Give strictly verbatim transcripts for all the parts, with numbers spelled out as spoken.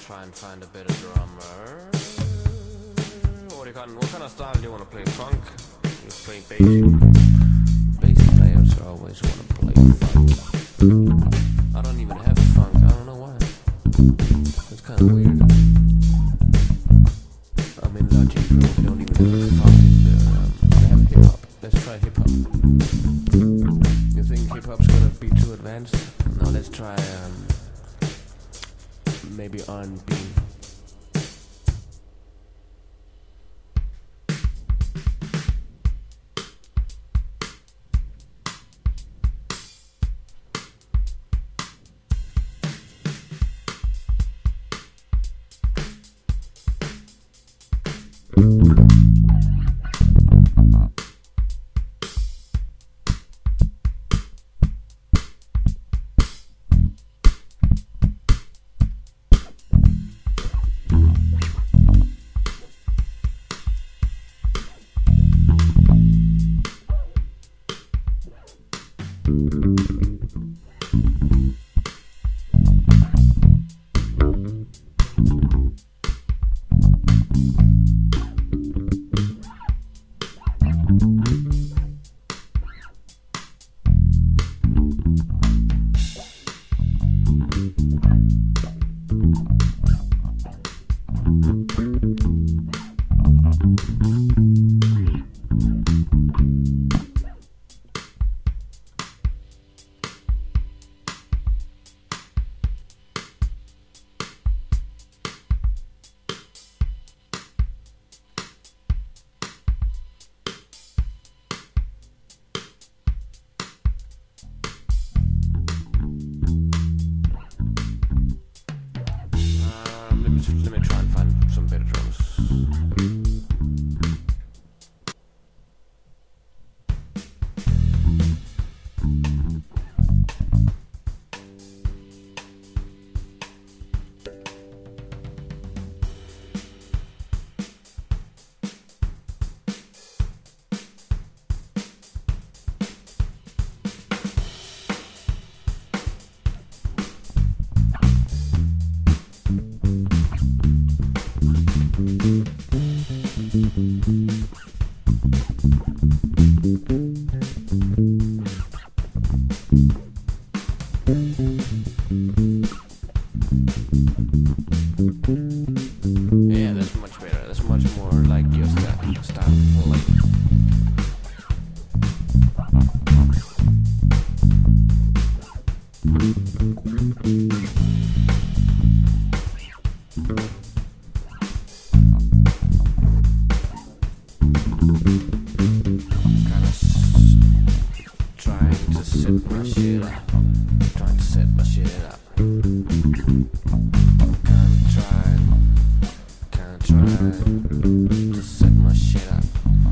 try and find a better drummer. What, do you kind, what kind of style do you want to play? Funk? You play bass? Bass players always want to play funk. I don't even have funk. I don't know why. It's kind of weird. I'm in Logic Pro. We don't even have funk there. Um, I have hip hop. Let's try hip hop. You think hip hop's gonna be too advanced? No, let's try um, maybe R and B. Let me try and find some better drums. Yeah, that's much better. That's much more like your style. Style like. Trying to set my shit up. Trying to set my shit up. Kinda trying, kinda trying to set my shit up.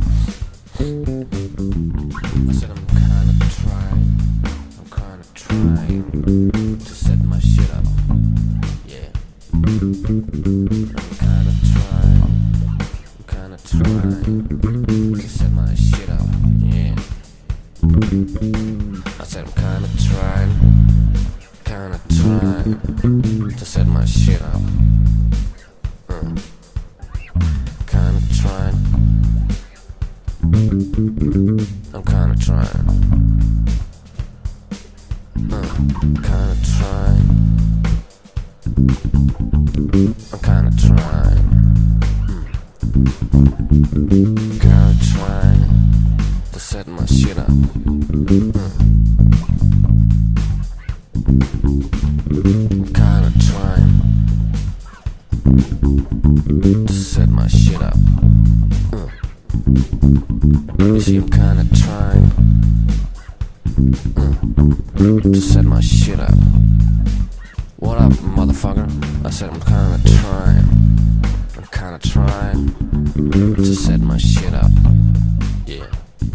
I said I'm kinda trying, I'm kinda trying to set my shit up. Yeah. I'm kinda trying, I'm kinda trying to set my shit up. Yeah. I said I'm kinda trying, kinda trying to set my shit up. Uh. Kinda trying, I'm kinda trying. Uh. Kinda trying, I'm kinda trying. Mm. Kinda trying to set my shit up. Uh. Kinda trying to set my shit up. Uh. You see, I'm kinda trying uh, to set my shit up. What up, motherfucker? I said I'm kinda trying, I'm kinda trying to set my shit up. Yeah.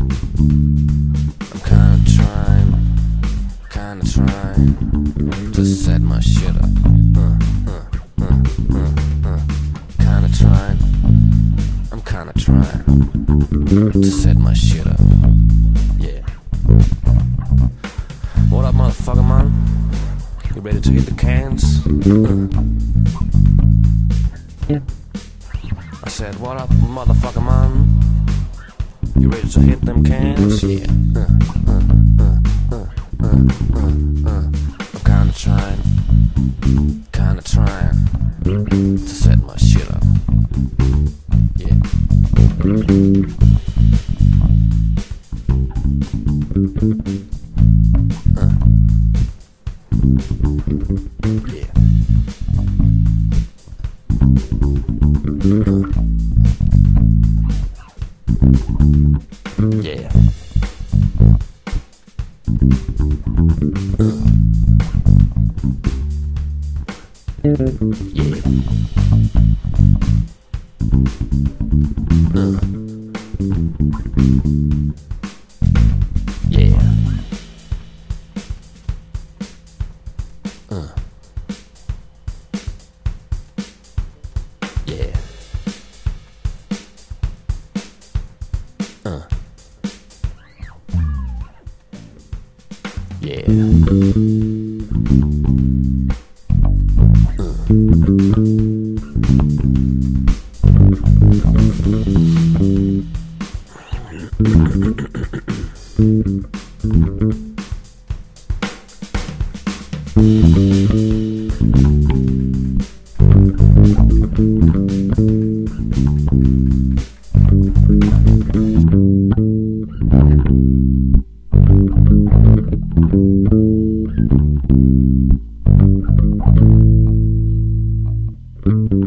I'm kinda trying, kinda trying to set my shit up. Uh, uh, uh, uh, uh. Kinda trying, I'm kinda trying to set my shit up. Yeah. What up, motherfucker, man? You ready to hit the cans? Uh. I said, what up, motherfucker, man? You ready to hit them cans? Yeah. Uh, uh, uh, uh, uh, uh, uh. I'm kinda trying, kinda trying to set my shit up. Yeah. Uh. Yeah. Uh. Yeah. Uh. Yeah. Uh. Yeah. Uh. Yeah. Uh. Yeah.